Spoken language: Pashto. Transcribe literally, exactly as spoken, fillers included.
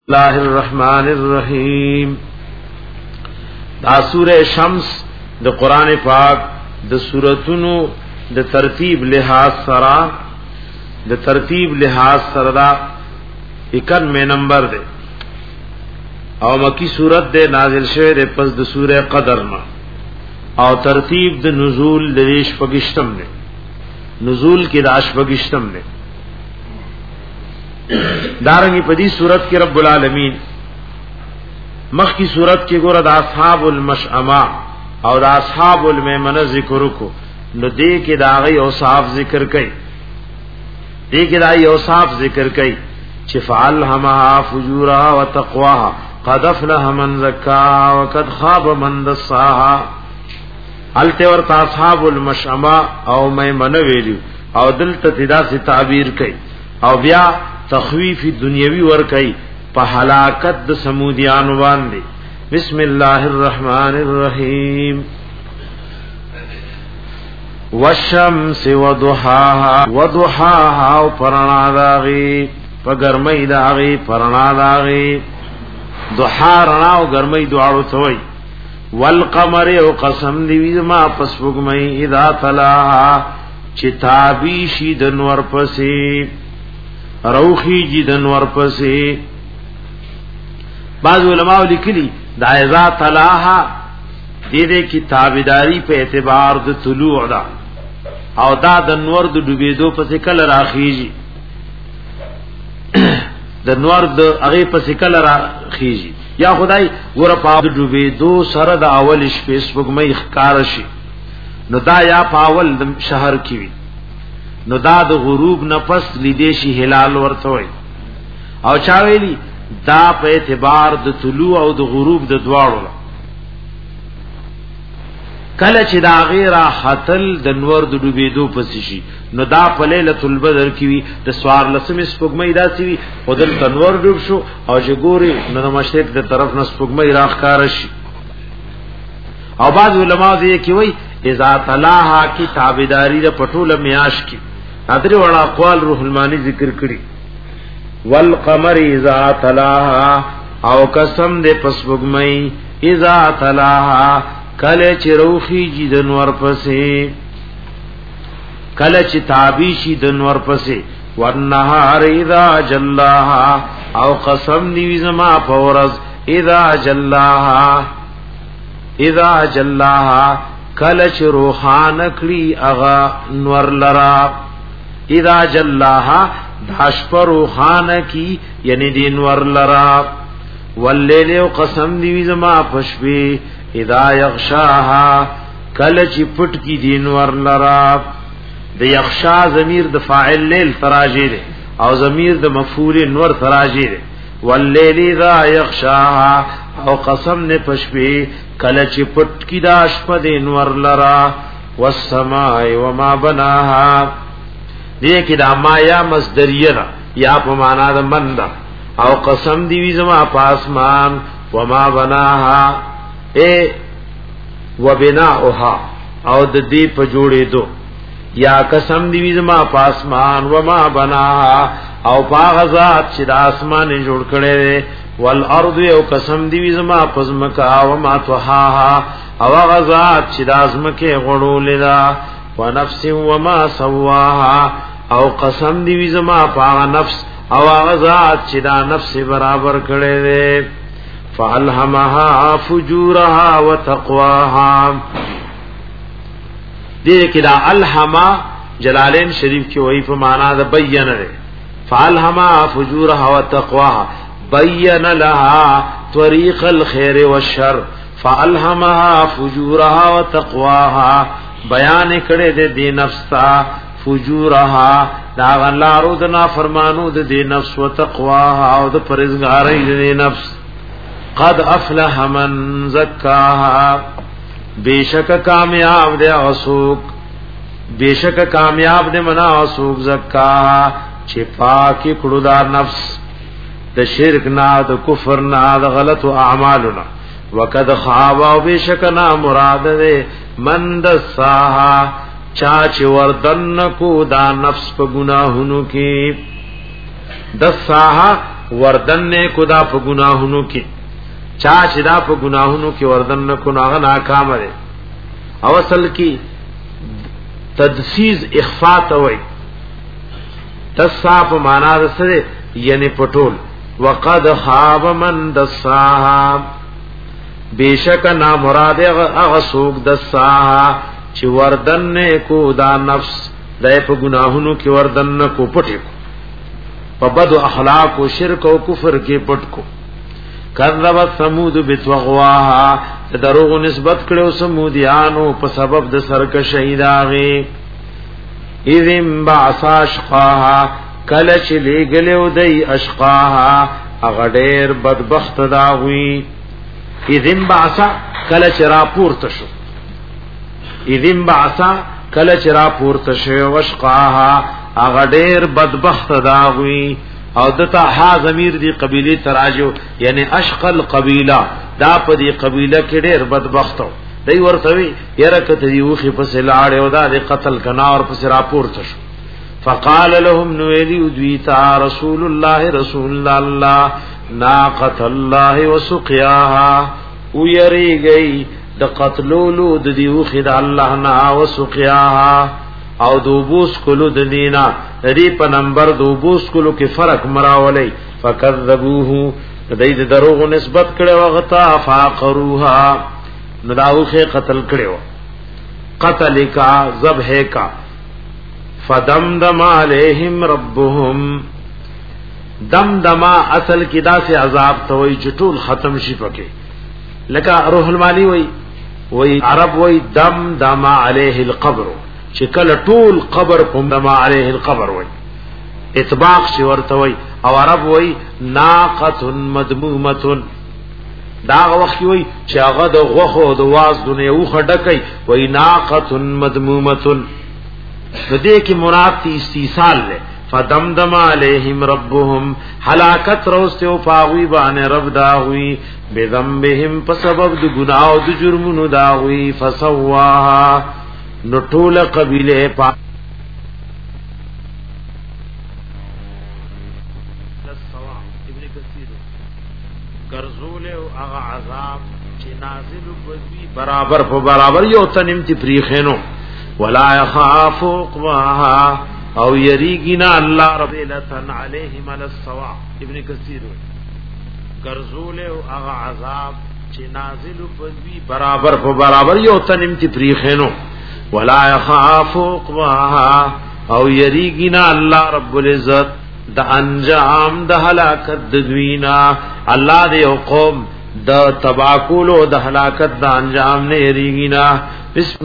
الله الرحمن الرحیم. دا سورہ شمس د قران پاک د سوراتونو د ترتیب لحاظ سره د ترتیب لحاظ سره دا اکانوے نمبر ده او مکی سورت ده نازل شوه ده پس د سورہ قدر ما او ترتیب د نزول د ریش پگشتم ده نزول کې راش پگشتم ده. دارنگی پدی صورت کی رب العالمین مخ کی صورت کی گورا دا اصحاب المشعما او دا اصحاب المیمنہ ذکر کو نو دے کے دا غی اوصاف ذکر کئی دے کے دا غی اوصاف ذکر کئی چفعلہمہا فجورہا و تقواہا قد افلح من زکاہا و قد خواب من دساہا. حالتے ورطا اصحاب المشعما او میمنہ ویلیو او دل تتدا سے تعبیر کئی او بیا تخویف دنیاوی ور کئی په هلاکت د سمودیان باندې. بسم الله الرحمن الرحیم. والشمس وضحاها وضحاها پرنا داغي په ګرمۍ داغي پرنا داغي ضحا رڼا او ګرمۍ دواړو توي. والقمر او قسم دی ما پس وګمۍ اذا طلعها چتابی شي د نور پسې روخی جدن ورپسی. بعض علماء لکلی دا اذا طلاها دیده کی تابداری په اعتبار د طلوع دا او دا د نور د ډوبېدو پسې کله راخیږي د نور د هغه پسې کله راخیږي یا خدای ور په ډوبېدو سره د اول شپې سپوږمۍ ښکار شي نو دا یا په اول د شهر کې وي نو دا د غروب نفس لیدې شي هلال ورته وي او چا ویلی دا په اعتبار د طلوع او د غروب د دواړو کله چې دا غیر حتل د نور د ډوبېدو پس شي نو دا په ليله البدر کې وي د سوار لسمې سپوږمۍ داسي وي خدل تنور ډوب شو او چې ګوري نو د مشرق د طرف نه سپوږمۍ راخکار شي. او بعض علماء دې کې وایي اذا طلاها کی تابعداری د پټوله میاش کی ادری وړا اقوال روح المانی ذکر کړي. والقمر اذا طلاها او قسم دې پس وګمئی اذا طلاها کله چې روخي جدن ور پسې کله چې تابی شي دن ور پسې. والنهار اذا جلاها او قسم دې زما فورز اذا جلاها اذا جلاها کله چې روحان کړي اغا نور لرا. اذا جلاها داش پر روحان کی یعنی دین ور لرا. واللیل قسم دی زما پشبی اذا یغشاها کله چې پټ کی دین ور لرا. د یغشا ضمیر د فاعل لیل تراجی ده او ضمیر د مفعول نور تراجی ده. واللیل اذا یغشاها او قسم نه پشبی کله چې پټ کی داش په دین ور لرا. والسماء وما بناها دې کې دا ما یا مصدریه ده یا په معنا د من ده او قسم دی وی زما پاسمان وما بناها اے وبناؤها او د دې په جوړې دو یا قسم دی وی زما پاسمان وما بناها او پاغزات چې د اسمان جوړ کړي. والارض او قسم دی وی زما پزمکا او ما توها او غزات چې د ازمکه غړول دا. ونفس وما سواها او قسم دی وی زما پاغ نفس او غزات چې دا نفس برابر کړي دي. فالهمها فجورها وتقواها دې کې دا الهما جلالین شریف کې وایي په معنا د بیان ده. فالهمها فجورها وتقواها بین لها طریق الخير والشر. فالهمها فجورها وتقواها بیان کړي د دې نفس تا فجورها دا غلارو د نافرمانو د دې نفس او تقواها او د پرهیزګارۍ د دې نفس. قد افلح من زکاها بیشک کامیاب دے اسوک بیشک کامیاب دے منا اسوک زکاها چې پاکي کړو دا نفس د شرک نه د کفر نه د غلط اعمالنا. وقد خاب او بیشک نا مراد دے من دساها چا چې وردن کو دا نفس په گناهونو کې. دساها وردن نه کو دا په ګناهونو کې چا چې دا په ګناهونو کې وردن نه کو هغه ناکام دی او اصل کې تدسیز اخفاء ته وای تصاف معنا سره یعنی پټول وقد خاب من دساها بیشک نا مراد هغه سوق دساها چې وردن نه کو دا نفس دای په ګناهونو کې وردن نه کو پټ کو په بد اخلاق او شرک او کفر کې پټ کو کذب ثمود بتغواها دروغ نسبت کړو سمودیانو په سبب د سرکشی داغه اذم بعث اشقاها کله چې لګلو دی اشقاها هغه ډېر بدبخت داوي اذم بعث کله چې را پورته شو اذم بعث کله چې را پورته شو اشقاها هغه ډېر بدبخت داوي او دته ها ضمیر دی قبیله تراجو یعنی اشقل قبیله دا په دی قبیله کې ډېر بدبختو دی ورته وی یره کته یو خې په سلاړ او دا د قتل کنا او په سرا پورته شو فقال لهم نویلی ادویتا رسول الله رسول الله ناقۃ الله وسقياها او یری گئی د قتلولو د دیو خې د الله نا وسقياها او دوبوس کلو د دینا ری په نمبر دوبوس کلو کې فرق مراولې فکذبوه دای د دروغ نسبت کړي وغتا فاقروها نداوخه قتل کړي قتل کا ذبح کا فدمدم علیہم ربهم دمدما اصل کی دا سے عذاب توي چټول ختم شي پکې لکه روح المانی وای وای عرب وای دمدم علیه القبر چې کله ټول قبر کوم دما علیه القبر وای اطباق شي ورته وای او عرب وای ناقۃ مدمومه دا وخت وای چې هغه د غوخو د واز دنیا او خډکای وای ناقۃ مدمومه نو دې کې مراد تی استیصال له فدمدم علیہم ربهم هلاکت روسته او پاوی باندې رب دا ہوئی بذنبهم په سبب د ګناه او د جرمونو دا ہوئی فسواها نو ټول قبیله پا ابن کثیر ګرځول او هغه عذاب چې نازل وي برابر په برابر یو تنم تی پریخینو ولا يخاف عقباها او یریگینا اللہ رب لتن علیہم علی السوا ابن کثیر گرزول او اغا عذاب چه نازل پدوی برابر پا برابر یو تنم تی پریخینو ولا يخاف عقباها او یریگینا اللہ رب العزت دا انجام دا حلاکت دوینا اللہ دے قوم دا تباکولو دا حلاکت دا انجام نے یریگینا بسم